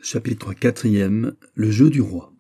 Chapitre 4e. Le jeu du roi.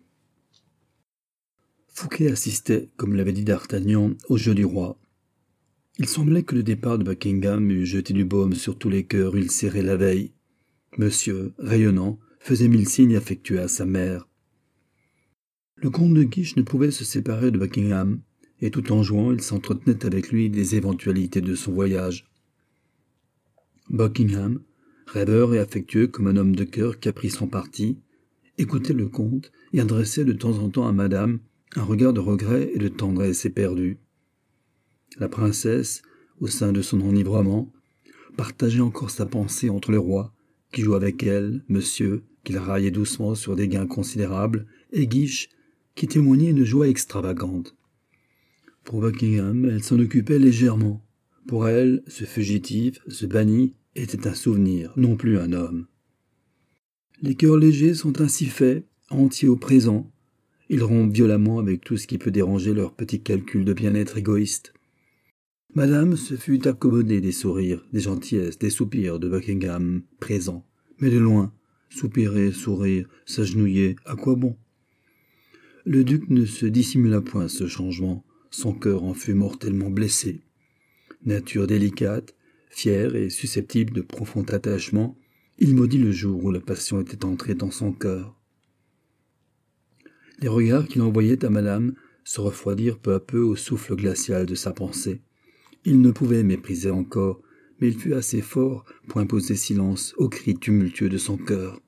Fouquet assistait, comme l'avait dit d'Artagnan, au jeu du roi. Il semblait que le départ de Buckingham eût jeté du baume sur tous les cœurs où il serrait la veille. Monsieur, rayonnant, faisait 1000 signes affectueux à sa mère. Le comte de Guiche ne pouvait se séparer de Buckingham, et tout en jouant, il s'entretenait avec lui des éventualités de son voyage. Buckingham, rêveur et affectueux comme un homme de cœur qui a pris son parti, écoutait le comte et adressait de temps en temps à madame un regard de regret et de tendresse éperdue. La princesse, au sein de son enivrement, partageait encore sa pensée entre le roi, qui jouait avec elle, monsieur, qui la raillait doucement sur des gains considérables, et Guiche, qui témoignait une joie extravagante. Pour Buckingham, elle s'en occupait légèrement. Pour elle, ce fugitif, ce banni, était un souvenir, non plus un homme. Les cœurs légers sont ainsi faits, entiers au présent. Ils rompent violemment avec tout ce qui peut déranger leurs petits calculs de bien-être égoïste. Madame se fut accommodée des sourires, des gentillesses, des soupirs de Buckingham présent, mais de loin, soupirer, sourire, s'agenouiller, à quoi bon? Le duc ne se dissimula point ce changement, son cœur en fut mortellement blessé. Nature délicate, fier et susceptible de profond attachement, il maudit le jour où la passion était entrée dans son cœur. Les regards qu'il envoyait à madame se refroidirent peu à peu au souffle glacial de sa pensée. Il ne pouvait mépriser encore, mais il fut assez fort pour imposer silence aux cris tumultueux de son cœur.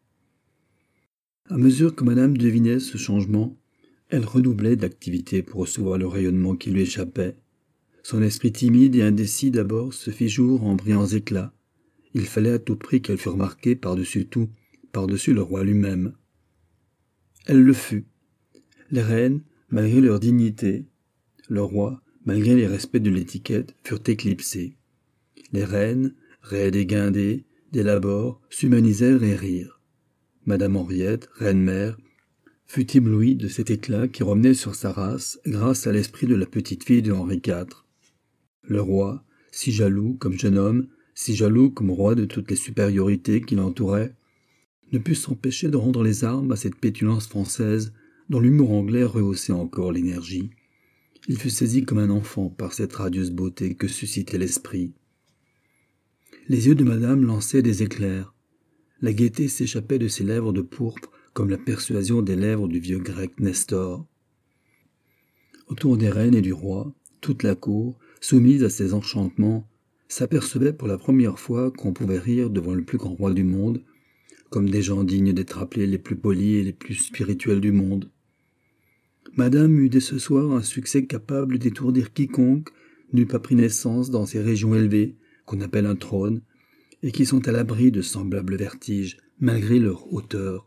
À mesure que madame devinait ce changement, elle redoublait d'activité pour recevoir le rayonnement qui lui échappait. Son esprit timide et indécis d'abord se fit jour en brillants éclats. Il fallait à tout prix qu'elle fût remarquée par-dessus tout, par-dessus le roi lui-même. Elle le fut. Les reines, malgré leur dignité, le roi, malgré les respects de l'étiquette, furent éclipsés. Les reines, raides et guindées, d'élaborent, s'humanisèrent et rirent. Madame Henriette, reine-mère, fut éblouie de cet éclat qui revenait sur sa race grâce à l'esprit de la petite fille de Henri IV. Le roi, si jaloux comme jeune homme, si jaloux comme roi de toutes les supériorités qui l'entouraient, ne put s'empêcher de rendre les armes à cette pétulance française dont l'humour anglais rehaussait encore l'énergie. Il fut saisi comme un enfant par cette radieuse beauté que suscitait l'esprit. Les yeux de madame lançaient des éclairs. La gaieté s'échappait de ses lèvres de pourpre comme la persuasion des lèvres du vieux grec Nestor. Autour des reines et du roi, toute la cour, soumise à ces enchantements, s'apercevait pour la première fois qu'on pouvait rire devant le plus grand roi du monde, comme des gens dignes d'être appelés les plus polis et les plus spirituels du monde. Madame eut dès ce soir un succès capable d'étourdir quiconque n'eût pas pris naissance dans ces régions élevées, qu'on appelle un trône, et qui sont à l'abri de semblables vertiges, malgré leur hauteur.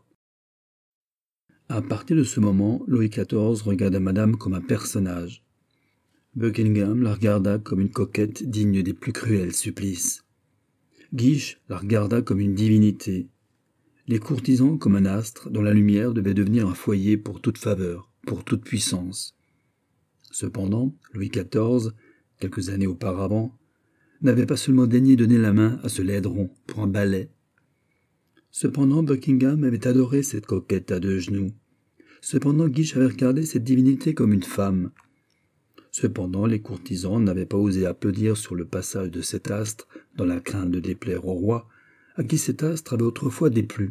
À partir de ce moment, Louis XIV regarda madame comme un personnage. Buckingham la regarda comme une coquette digne des plus cruels supplices. Guiche la regarda comme une divinité. Les courtisans comme un astre dont la lumière devait devenir un foyer pour toute faveur, pour toute puissance. Cependant, Louis XIV, quelques années auparavant, n'avait pas seulement daigné donner la main à ce laideron pour un balai. Cependant, Buckingham avait adoré cette coquette à 2 genoux. Cependant, Guiche avait regardé cette divinité comme une femme. Cependant, les courtisans n'avaient pas osé applaudir sur le passage de cet astre dans la crainte de déplaire au roi, à qui cet astre avait autrefois déplu.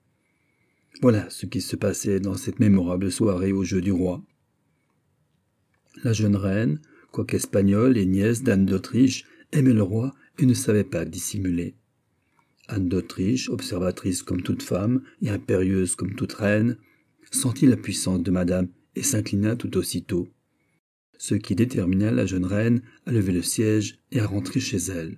Voilà ce qui se passait dans cette mémorable soirée au jeu du roi. La jeune reine, quoique espagnole et nièce d'Anne d'Autriche, aimait le roi et ne savait pas dissimuler. Anne d'Autriche, observatrice comme toute femme et impérieuse comme toute reine, sentit la puissance de madame et s'inclina tout aussitôt, ce qui détermina la jeune reine à lever le siège et à rentrer chez elle.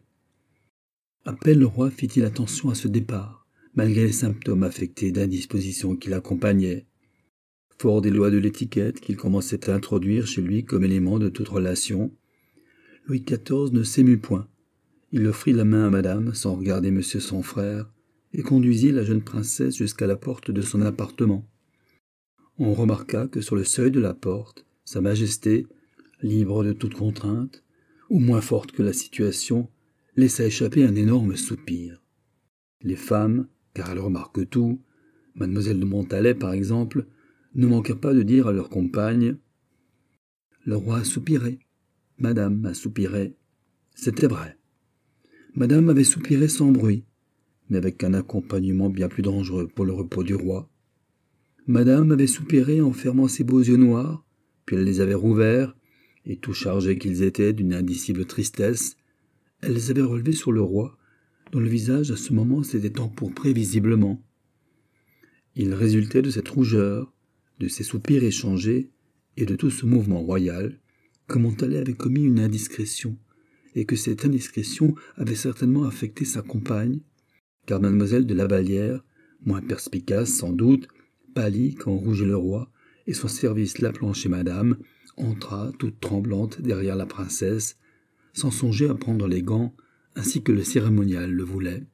À peine le roi fit-il attention à ce départ, malgré les symptômes affectés d'indisposition qui l'accompagnaient. Fort des lois de l'étiquette qu'il commençait à introduire chez lui comme élément de toute relation, Louis XIV ne s'émut point. Il offrit la main à madame sans regarder monsieur son frère et conduisit la jeune princesse jusqu'à la porte de son appartement. On remarqua que sur le seuil de la porte, sa majesté, libre de toute contrainte, ou moins forte que la situation, laissa échapper un énorme soupir. Les femmes, car elles remarquent tout, Mademoiselle de Montalais, par exemple, ne manqua pas de dire à leur compagne « Le roi a soupiré, Madame a soupiré ». C'était vrai. Madame avait soupiré sans bruit, mais avec un accompagnement bien plus dangereux pour le repos du roi. Madame avait soupiré en fermant ses beaux yeux noirs, puis elle les avait rouverts, et tout chargés qu'ils étaient d'une indicible tristesse, elle les avait relevés sur le roi, dont le visage à ce moment s'était empourpré visiblement. Il résultait de cette rougeur, de ces soupirs échangés, et de tout ce mouvement royal, que Montalais avait commis une indiscrétion, et que cette indiscrétion avait certainement affecté sa compagne, car mademoiselle de Lavallière, moins perspicace sans doute, pâlit quand rougit le roi, et son service l'appelant chez madame, entra toute tremblante derrière la princesse, sans songer à prendre les gants, ainsi que le cérémonial le voulait.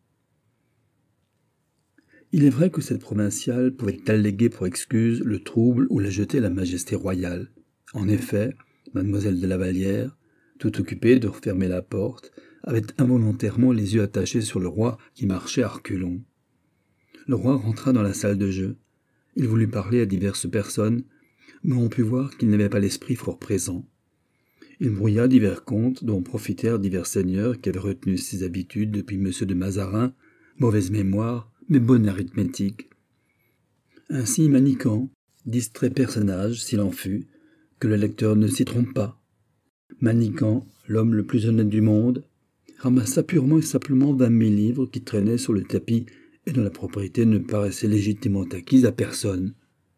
Il est vrai que cette provinciale pouvait alléguer pour excuse le trouble où la jetait la majesté royale. En effet, mademoiselle de Lavallière, tout occupée de refermer la porte, avait involontairement les yeux attachés sur le roi qui marchait à reculons. Le roi rentra dans la salle de jeu. Il voulut parler à diverses personnes, mais on put voir qu'il n'avait pas l'esprit fort présent. Il brouilla divers comptes dont profitèrent divers seigneurs qui avaient retenu ses habitudes depuis M. de Mazarin, mauvaise mémoire, mais bonne arithmétique. Ainsi Manicamp, distrait personnage, s'il en fut, que le lecteur ne s'y trompe pas. Manicamp, l'homme le plus honnête du monde, ramassa purement et simplement 20 000 livres qui traînaient sur le tapis et dont la propriété ne paraissait légitimement acquise à personne.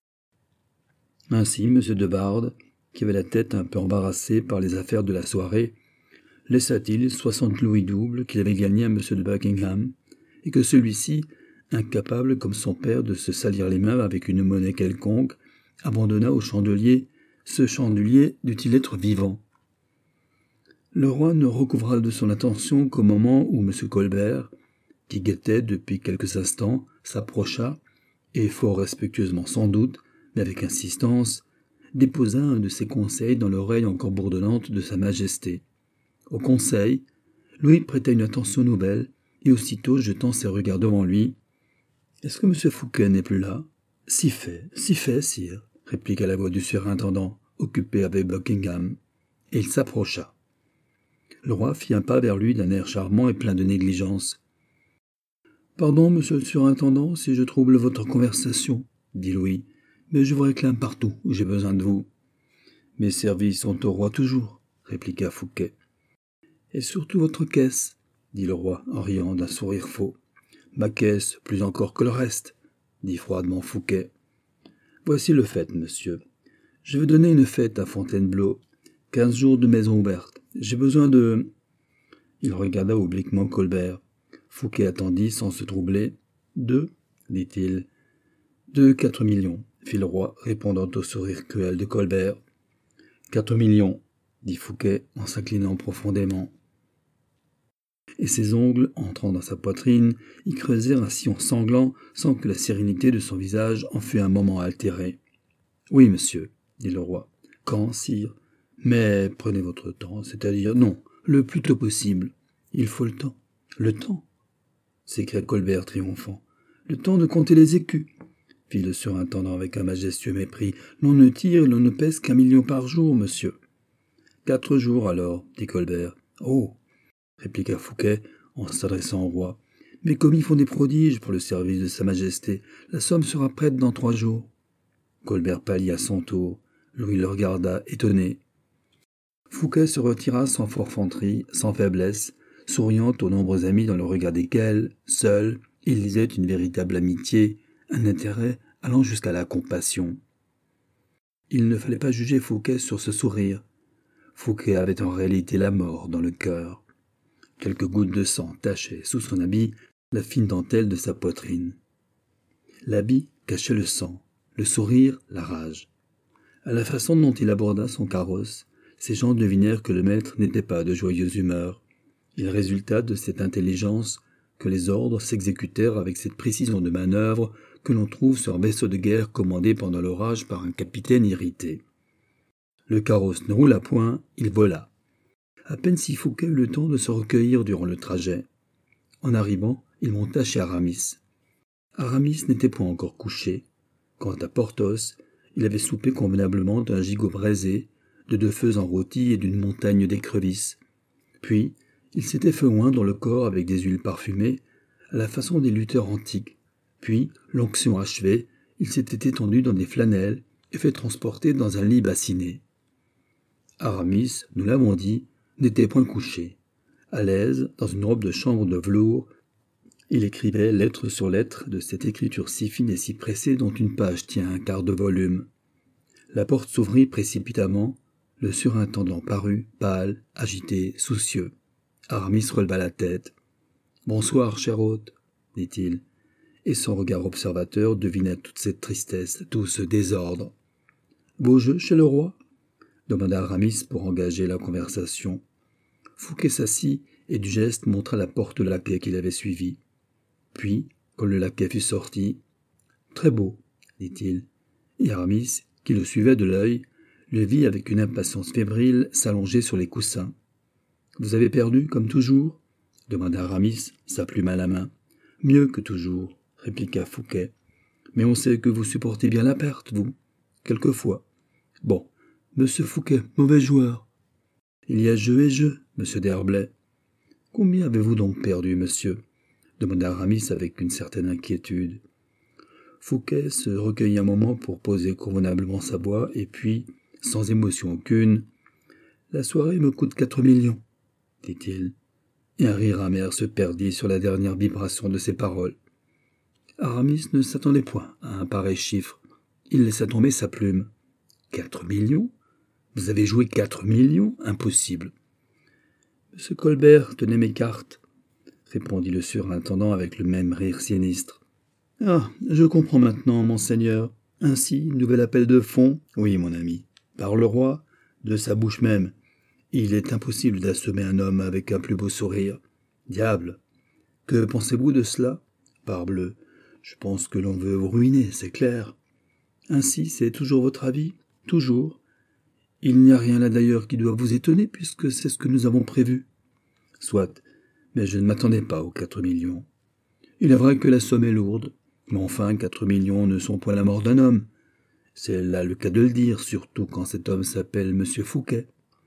Ainsi, M. de Barde, qui avait la tête un peu embarrassée par les affaires de la soirée, laissa-t-il 60 louis doubles qu'il avait gagnés à M. de Buckingham, et que celui-ci, incapable comme son père de se salir les mains avec une monnaie quelconque, abandonna au chandelier. Ce chandelier dut-il être vivant. Le roi ne recouvra de son attention qu'au moment où M. Colbert, qui guettait depuis quelques instants, s'approcha, et fort respectueusement sans doute, mais avec insistance, déposa un de ses conseils dans l'oreille encore bourdonnante de sa majesté. Au conseil, Louis prêta une attention nouvelle, et aussitôt jetant ses regards devant lui, « Est-ce que M. Fouquet n'est plus là ?»« Si fait, sire, » répliqua la voix du surintendant, occupé avec Buckingham, et il s'approcha. Le roi fit un pas vers lui d'un air charmant et plein de négligence. « Pardon, monsieur le surintendant, si je trouble votre conversation, » dit Louis, « mais je vous réclame partout où j'ai besoin de vous. »« Mes services sont au roi toujours, » répliqua Fouquet. « Et surtout votre caisse, » dit le roi en riant d'un sourire faux. « Ma caisse plus encore que le reste, » dit froidement Fouquet. « Voici le fait, monsieur. Je vais donner une fête à Fontainebleau, 15 jours de maison ouverte. J'ai besoin de... » Il regarda obliquement Colbert. Fouquet attendit sans se troubler. « 2, dit-il. « 4 millions, fit le roi, répondant au sourire cruel de Colbert. « 4 millions, dit Fouquet en s'inclinant profondément. Et ses ongles, entrant dans sa poitrine, y creusèrent un sillon sanglant sans que la sérénité de son visage en fût un moment altérée. « Oui, monsieur, dit le roi. « Quand, sire ? Mais prenez votre temps, c'est-à-dire, non, le plus tôt possible. Il faut le temps. »« Le temps ?» s'écria Colbert triomphant. « Le temps de compter les écus, » fit le surintendant avec un majestueux mépris. « L'on ne tire et l'on ne pèse qu'1 million par jour, monsieur. »« 4 jours, alors, dit Colbert. »« Oh !» répliqua Fouquet en s'adressant au roi. « Mes commis font des prodiges pour le service de sa majesté. La somme sera prête dans 3 jours. » Colbert pâlit à son tour. Louis le regarda, étonné. Fouquet se retira sans forfanterie, sans faiblesse, souriant aux nombreux amis dans le regard desquels, seul, il lisait une véritable amitié, un intérêt allant jusqu'à la compassion. Il ne fallait pas juger Fouquet sur ce sourire. Fouquet avait en réalité la mort dans le cœur. Quelques gouttes de sang tachaient sous son habit la fine dentelle de sa poitrine. L'habit cachait le sang, le sourire, la rage. À la façon dont il aborda son carrosse, ces gens devinèrent que le maître n'était pas de joyeuse humeur. Il résulta de cette intelligence que les ordres s'exécutèrent avec cette précision de manœuvre que l'on trouve sur un vaisseau de guerre commandé pendant l'orage par un capitaine irrité. Le carrosse ne roula point, il vola. À peine si Fouquet eut le temps de se recueillir durant le trajet. En arrivant, il monta chez Aramis. Aramis n'était point encore couché. Quant à Porthos, il avait soupé convenablement d'un gigot braisé, de 2 feux en rôti et d'une montagne d'écrevisses. Puis, il s'était fait oindre le corps avec des huiles parfumées, à la façon des lutteurs antiques. Puis, l'onction achevée, il s'était étendu dans des flanelles et fait transporter dans un lit bassiné. Aramis, nous l'avons dit, n'était point couché. À l'aise, dans une robe de chambre de velours, il écrivait lettre sur lettre de cette écriture si fine et si pressée dont une page tient un quart de volume. La porte s'ouvrit précipitamment, le surintendant parut, pâle, agité, soucieux. Aramis releva la tête. « Bonsoir, cher hôte, dit-il, et son regard observateur devina toute cette tristesse, tout ce désordre. « Beau jeu chez le roi ?» demanda Aramis pour engager la conversation. Fouquet s'assit et du geste montra la porte de laquais qu'il avait suivie. Puis, quand le laquais fut sorti, « Très beau, dit-il, et Aramis, qui le suivait de l'œil, le vit avec une impatience fébrile s'allonger sur les coussins. « Vous avez perdu, comme toujours ?» demanda Aramis, sa plume à la main. « Mieux que toujours, répliqua Fouquet. Mais on sait que vous supportez bien la perte, vous. Quelquefois. Bon, monsieur Fouquet, mauvais joueur. Il y a jeu et jeu, monsieur d'Herblay. Combien avez-vous donc perdu, monsieur ? Demanda Aramis avec une certaine inquiétude. Fouquet se recueillit un moment pour poser convenablement sa voix, et puis, sans émotion aucune, « La soirée me coûte 4 millions, dit-il, et un rire amer se perdit sur la dernière vibration de ses paroles. Aramis ne s'attendait point à un pareil chiffre. Il laissa tomber sa plume. « 4 millions ? Vous avez joué 4 millions ? Impossible. »« Monsieur Colbert tenait mes cartes, » répondit le surintendant avec le même rire sinistre. « Ah, je comprends maintenant, monseigneur. Ainsi, nouvel appel de fonds ? Oui, mon ami. Par le roi, de sa bouche même. Il est impossible d'assommer un homme avec un plus beau sourire. Diable ! Que pensez-vous de cela ? Parbleu, je pense que l'on veut vous ruiner, c'est clair. Ainsi, c'est toujours votre avis ? Toujours. Il n'y a rien là d'ailleurs qui doit vous étonner, puisque c'est ce que nous avons prévu. Soit, mais je ne m'attendais pas aux 4 millions. Il est vrai que la somme est lourde, mais enfin 4 millions ne sont point la mort d'un homme. C'est là le cas de le dire, surtout quand cet homme s'appelle monsieur Fouquet.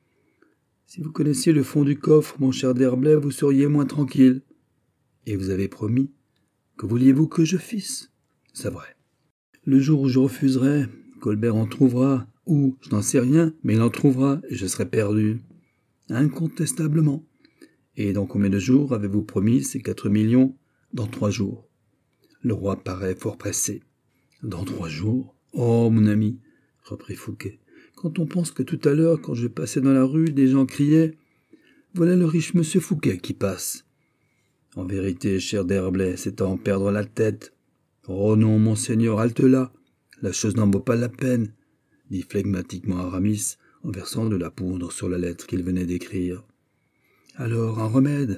Si vous connaissiez le fond du coffre, mon cher d'Herblay, vous seriez moins tranquille. Et vous avez promis. Que vouliez-vous que je fisse ? C'est vrai. Le jour où je refuserai, Colbert en trouvera, ou, je n'en sais rien, mais il en trouvera, et je serai perdu. Incontestablement. Et dans combien de jours avez-vous promis ces 4 millions ? Dans 3 jours. Le roi paraît fort pressé. Dans 3 jours ? Oh, mon ami, reprit Fouquet, quand on pense que tout à l'heure, quand je passais dans la rue, des gens criaient « Voilà le riche monsieur Fouquet qui passe !» En vérité, cher d'Herblay, c'est à en perdre la tête. Oh non, monseigneur, halte là. La chose n'en vaut pas la peine, dit flegmatiquement Aramis, en versant de la poudre sur la lettre qu'il venait d'écrire. Alors, un remède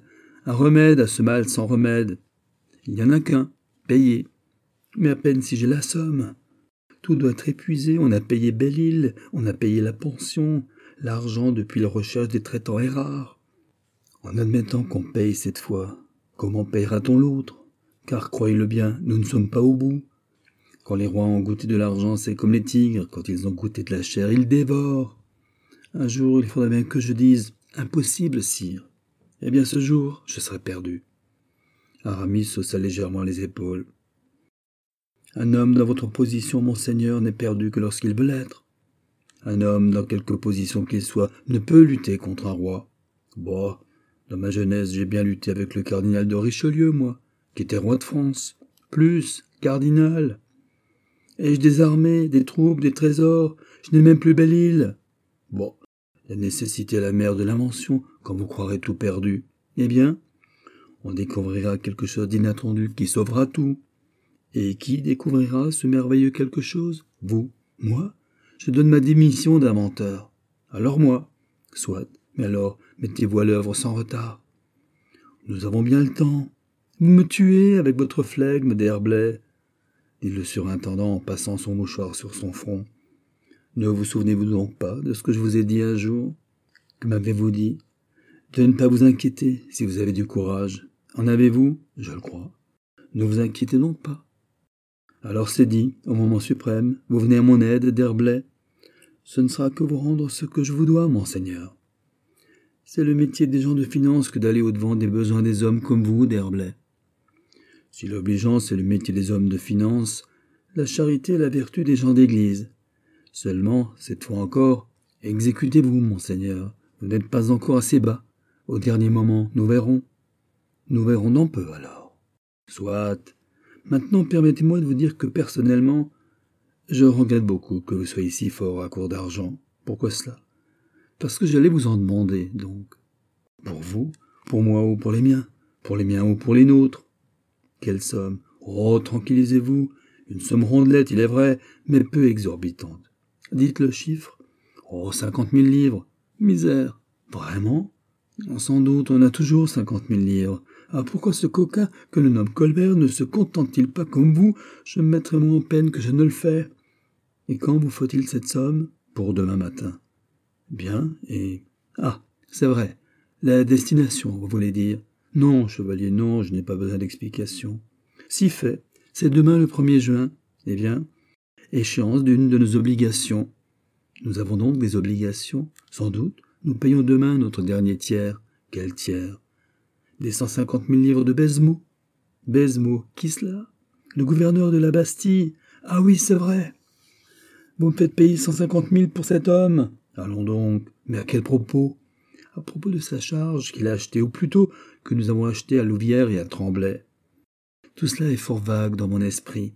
à ce mal sans remède. Il n'y en a qu'un, payer. Mais à peine si j'ai la somme. Tout doit être épuisé, on a payé Belle-Île, on a payé la pension, l'argent depuis la recherche des traitants est rare. En admettant qu'on paye cette fois, comment payera-t-on l'autre ? Car, croyez-le bien, nous ne sommes pas au bout. Quand les rois ont goûté de l'argent, c'est comme les tigres, quand ils ont goûté de la chair, ils dévorent. Un jour, il faudra bien que je dise « Impossible, sire !» Eh bien, ce jour, je serai perdu. Aramis haussa légèrement les épaules. Un homme dans votre position, monseigneur, n'est perdu que lorsqu'il veut l'être. Un homme, dans quelque position qu'il soit, ne peut lutter contre un roi. Bon, dans ma jeunesse, j'ai bien lutté avec le cardinal de Richelieu, moi, qui était roi de France. Plus, cardinal. Ai-je des armées, des troupes, des trésors ? Je n'ai même plus Belle-Île. Bon, la nécessité est la mère de l'invention, quand vous croirez tout perdu. Eh bien, on découvrira quelque chose d'inattendu qui sauvera tout. Et qui découvrira ce merveilleux quelque chose ? Vous ? Moi ? Je donne ma démission d'inventeur. Alors moi ? Soit, mais alors mettez-vous à l'œuvre sans retard. Nous avons bien le temps. Vous me tuez avec votre flegme d'Herblay, dit le surintendant en passant son mouchoir sur son front. Ne vous souvenez-vous donc pas de ce que je vous ai dit un jour ? Que m'avez-vous dit ? De ne pas vous inquiéter si vous avez du courage. En avez-vous ? Je le crois. Ne vous inquiétez donc pas. Alors c'est dit, au moment suprême, vous venez à mon aide, D'Herblay. Ce ne sera que vous rendre ce que je vous dois, monseigneur. C'est le métier des gens de finance que d'aller au-devant des besoins des hommes comme vous, D'Herblay. Si l'obligeance est le métier des hommes de finance, la charité est la vertu des gens d'église. Seulement, cette fois encore, exécutez-vous, monseigneur. Vous n'êtes pas encore assez bas. Au dernier moment, nous verrons. Nous verrons dans peu, alors. Soit. Maintenant, permettez-moi de vous dire que, personnellement, je regrette beaucoup que vous soyez si fort à court d'argent. Pourquoi cela? Parce que j'allais vous en demander, donc. Pour vous, pour moi ou pour les miens? Pour les miens ou pour les nôtres? Quelle somme? Oh, tranquillisez-vous. Une somme rondelette, il est vrai, mais peu exorbitante. Dites le chiffre. Oh, 50 000 livres. Misère. Vraiment? Sans doute, on a toujours 50 000 livres. Ah, pourquoi ce coquin que le nomme Colbert ne se contente-t-il pas comme vous? Je me mettrai moins en peine que je ne le fais. Et quand vous faut-il cette somme? Pour demain matin. Bien, et... Ah, c'est vrai. La destination, vous voulez dire? Non, chevalier, non, je n'ai pas besoin d'explication. Si fait, c'est demain le 1er juin. Eh bien, échéance d'une de nos obligations. Nous avons donc des obligations? Sans doute. Nous payons demain notre dernier tiers. Quel tiers? Des 150 000 livres de Baisemeaux. Baisemeaux, qui cela? Le gouverneur de la Bastille. Ah oui, c'est vrai. Vous me faites payer 150 000 pour cet homme? Allons donc. Mais à quel propos? À propos de sa charge qu'il a achetée, ou plutôt que nous avons achetée à Louvière et à Tremblay. Tout cela est fort vague dans mon esprit.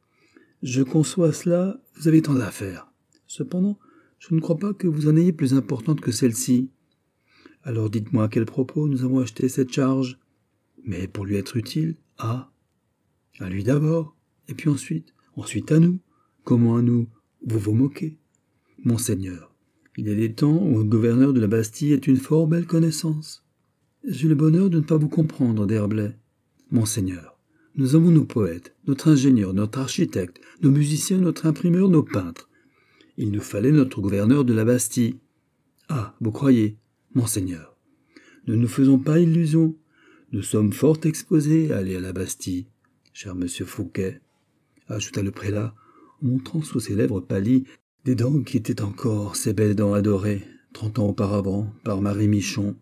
Je conçois cela, vous avez tant d'affaires. Cependant, je ne crois pas que vous en ayez plus importante que celle-ci. Alors dites-moi à quel propos nous avons acheté cette charge. Mais pour lui être utile, à lui d'abord, et puis ensuite à nous. Comment à nous? Vous vous moquez. Monseigneur, il y a des temps où un gouverneur de la Bastille est une fort belle connaissance. J'ai le bonheur de ne pas vous comprendre, D'Herblay. Monseigneur, nous avons nos poètes, notre ingénieur, notre architecte, nos musiciens, notre imprimeur, nos peintres. Il nous fallait notre gouverneur de la Bastille. Ah, vous croyez? Monseigneur, ne nous faisons pas illusion. Nous sommes fort exposés à aller à la Bastille, cher monsieur Fouquet, ajouta le prélat, en montrant sous ses lèvres pâlies des dents qui étaient encore ces belles dents adorées, 30 ans auparavant, par Marie Michon.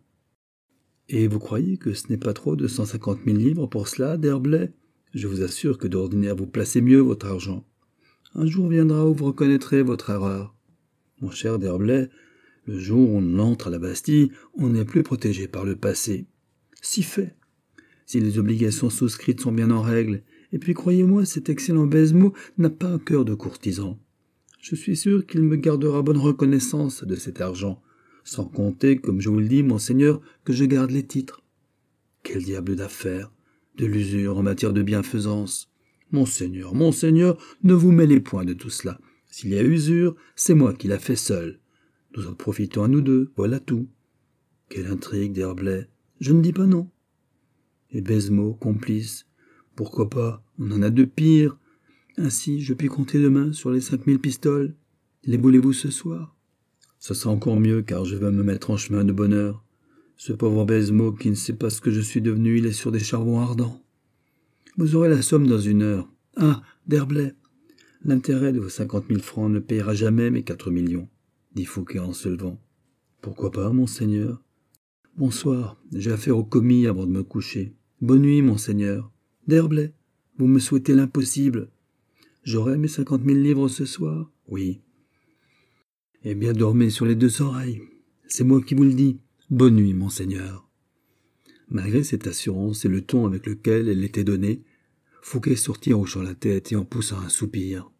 Et vous croyez que ce n'est pas trop de 150 000 livres pour cela, D'Herblay? Je vous assure que d'ordinaire vous placez mieux votre argent. Un jour viendra où vous reconnaîtrez votre erreur. Mon cher D'Herblay, le jour où on entre à la Bastille, on n'est plus protégé par le passé. Si fait. Si les obligations souscrites sont bien en règle, et puis croyez-moi, cet excellent Baisemeaux n'a pas un cœur de courtisan. Je suis sûr qu'il me gardera bonne reconnaissance de cet argent, sans compter, comme je vous le dis, monseigneur, que je garde les titres. Quel diable d'affaires, de l'usure en matière de bienfaisance. Monseigneur, ne vous mêlez point de tout cela. S'il y a usure, c'est moi qui la fais seul. Nous en profitons à nous deux, voilà tout. Quelle intrigue, D'Herblay. Je ne dis pas non. Et Baisemeaux, complice. Pourquoi pas, on en a de pires. Ainsi, je puis compter demain sur les 5000 pistoles. Les voulez-vous ce soir? Ce sera encore mieux, car je vais me mettre en chemin de bonne heure. Ce pauvre Baisemeaux qui ne sait pas ce que je suis devenu, il est sur des charbons ardents. Vous aurez la somme dans 1 heure. Ah, D'Herblay, l'intérêt de vos 50 000 francs ne payera jamais mes 4 millions, dit Fouquet en se levant. Pourquoi pas, monseigneur? Bonsoir, j'ai affaire au commis avant de me coucher. Bonne nuit, monseigneur. D'Herblay, vous me souhaitez l'impossible. J'aurai mes 50 000 livres ce soir? Oui. Eh bien, dormez sur les 2 oreilles. C'est moi qui vous le dis. Bonne nuit, monseigneur. Malgré cette assurance et le ton avec lequel elle était donnée, Fouquet sortit en hochant la tête et en poussant un soupir.